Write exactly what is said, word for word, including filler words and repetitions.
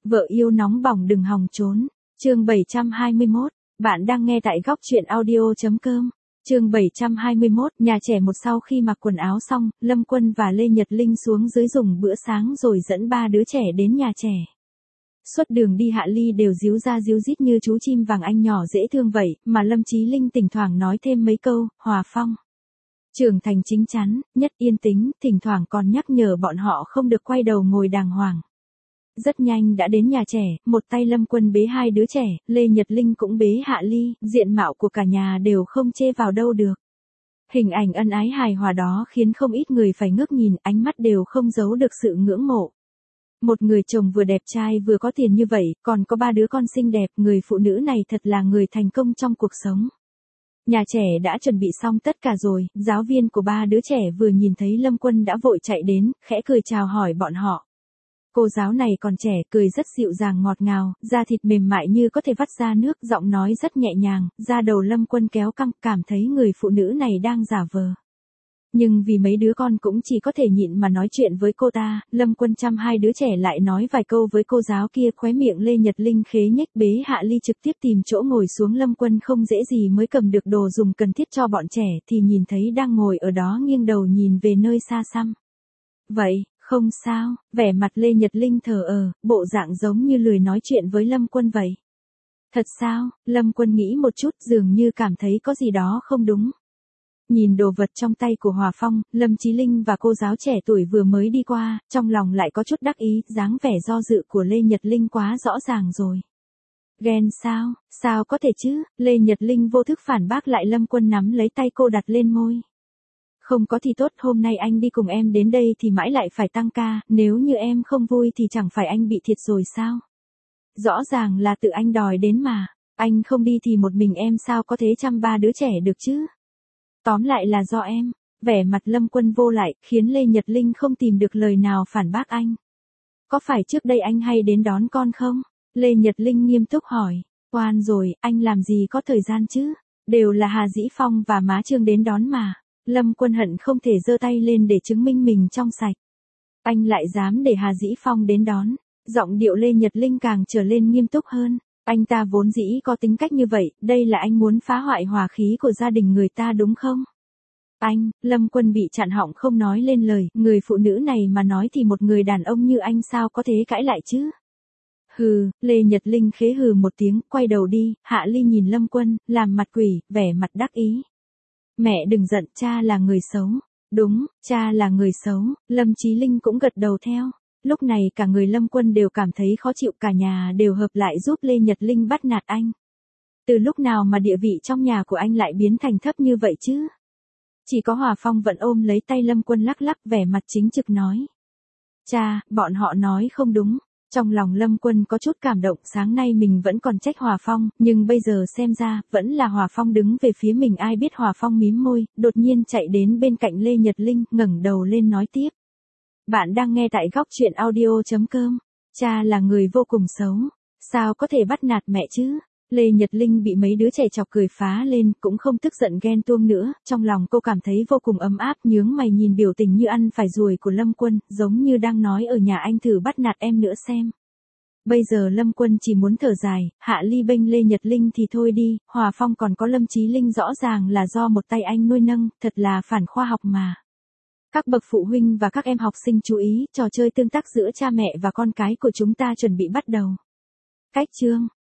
Vợ yêu nóng bỏng đừng hòng trốn. Chương bảy trăm hai mươi mốt. Bạn đang nghe tại góc truyện audio.com. Chương bảy trăm hai mươi mốt. Nhà trẻ một. Sau khi mặc quần áo xong, Lâm Quân và Lê Nhật Linh xuống dưới dùng bữa sáng rồi dẫn ba đứa trẻ đến nhà trẻ. Suốt đường đi Hạ Ly đều díu ra díu dít như chú chim vàng anh nhỏ dễ thương vậy, mà Lâm Chí Linh thỉnh thoảng nói thêm mấy câu. Hòa Phong trưởng thành chính chắn, nhất yên tĩnh, thỉnh thoảng còn nhắc nhở bọn họ không được quay đầu ngồi đàng hoàng. Rất nhanh đã đến nhà trẻ, một tay Lâm Quân bế hai đứa trẻ, Lê Nhật Linh cũng bế Hạ Ly, diện mạo của cả nhà đều không chê vào đâu được. Hình ảnh ân ái hài hòa đó khiến không ít người phải ngước nhìn, ánh mắt đều không giấu được sự ngưỡng mộ. Một người chồng vừa đẹp trai vừa có tiền như vậy, còn có ba đứa con xinh đẹp, người phụ nữ này thật là người thành công trong cuộc sống. Nhà trẻ đã chuẩn bị xong tất cả rồi, giáo viên của ba đứa trẻ vừa nhìn thấy Lâm Quân đã vội chạy đến, khẽ cười chào hỏi bọn họ. Cô giáo này còn trẻ, cười rất dịu dàng ngọt ngào, da thịt mềm mại như có thể vắt ra nước, giọng nói rất nhẹ nhàng, da đầu Lâm Quân kéo căng, cảm thấy người phụ nữ này đang giả vờ. Nhưng vì mấy đứa con cũng chỉ có thể nhịn mà nói chuyện với cô ta, Lâm Quân chăm hai đứa trẻ lại nói vài câu với cô giáo kia, khóe miệng Lê Nhật Linh khế nhếch, bế Hạ Ly trực tiếp tìm chỗ ngồi xuống. Lâm Quân không dễ gì mới cầm được đồ dùng cần thiết cho bọn trẻ thì nhìn thấy đang ngồi ở đó nghiêng đầu nhìn về nơi xa xăm. Vậy, không sao, vẻ mặt Lê Nhật Linh thờ ơ, bộ dạng giống như lười nói chuyện với Lâm Quân vậy. Thật sao? Lâm Quân nghĩ một chút, dường như cảm thấy có gì đó không đúng. Nhìn đồ vật trong tay của Hòa Phong, Lâm Chí Linh và cô giáo trẻ tuổi vừa mới đi qua, trong lòng lại có chút đắc ý, dáng vẻ do dự của Lê Nhật Linh quá rõ ràng rồi. Ghen sao? Sao có thể chứ? Lê Nhật Linh vô thức phản bác lại. Lâm Quân nắm lấy tay cô đặt lên môi. Không có thì tốt, hôm nay anh đi cùng em đến đây thì mãi lại phải tăng ca, nếu như em không vui thì chẳng phải anh bị thiệt rồi sao? Rõ ràng là tự anh đòi đến mà, anh không đi thì một mình em sao có thể chăm ba đứa trẻ được chứ? Tóm lại là do em. Vẻ mặt Lâm Quân vô lại, khiến Lê Nhật Linh không tìm được lời nào phản bác anh. Có phải trước đây anh hay đến đón con không? Lê Nhật Linh nghiêm túc hỏi. Oan rồi, anh làm gì có thời gian chứ? Đều là Hà Dĩ Phong và má Trương đến đón mà. Lâm Quân hận không thể giơ tay lên để chứng minh mình trong sạch. Anh lại dám để Hà Dĩ Phong đến đón. Giọng điệu Lê Nhật Linh càng trở lên nghiêm túc hơn. Anh ta vốn dĩ có tính cách như vậy, đây là anh muốn phá hoại hòa khí của gia đình người ta đúng không? Anh, Lâm Quân bị chặn họng không nói lên lời, người phụ nữ này mà nói thì một người đàn ông như anh sao có thể cãi lại chứ? Hừ, Lê Nhật Linh khế hừ một tiếng, quay đầu đi. Hạ Ly nhìn Lâm Quân, làm mặt quỷ, vẻ mặt đắc ý. Mẹ đừng giận, cha là người xấu. Đúng, cha là người xấu. Lâm Chí Linh cũng gật đầu theo. Lúc này cả người Lâm Quân đều cảm thấy khó chịu, cả nhà đều hợp lại giúp Lê Nhật Linh bắt nạt anh. Từ lúc nào mà địa vị trong nhà của anh lại biến thành thấp như vậy chứ? Chỉ có Hòa Phong vẫn ôm lấy tay Lâm Quân lắc lắc, vẻ mặt chính trực nói. Cha, bọn họ nói không đúng. Trong lòng Lâm Quân có chút cảm động, sáng nay mình vẫn còn trách Hòa Phong, nhưng bây giờ xem ra, vẫn là Hòa Phong đứng về phía mình. Ai biết Hòa Phong mím môi, đột nhiên chạy đến bên cạnh Lê Nhật Linh, ngẩng đầu lên nói tiếp. Bạn đang nghe tại góc truyện audio.com. Cha là người vô cùng xấu. Sao có thể bắt nạt mẹ chứ? Lê Nhật Linh bị mấy đứa trẻ chọc cười phá lên, cũng không tức giận ghen tuông nữa, trong lòng cô cảm thấy vô cùng ấm áp, nhướng mày nhìn biểu tình như ăn phải ruồi của Lâm Quân, giống như đang nói ở nhà anh thử bắt nạt em nữa xem. Bây giờ Lâm Quân chỉ muốn thở dài, Hạ Ly bênh Lê Nhật Linh thì thôi đi, Hòa Phong còn có Lâm Chí Linh rõ ràng là do một tay anh nuôi nâng, thật là phản khoa học mà. Các bậc phụ huynh và các em học sinh chú ý, trò chơi tương tác giữa cha mẹ và con cái của chúng ta chuẩn bị bắt đầu. Cách chương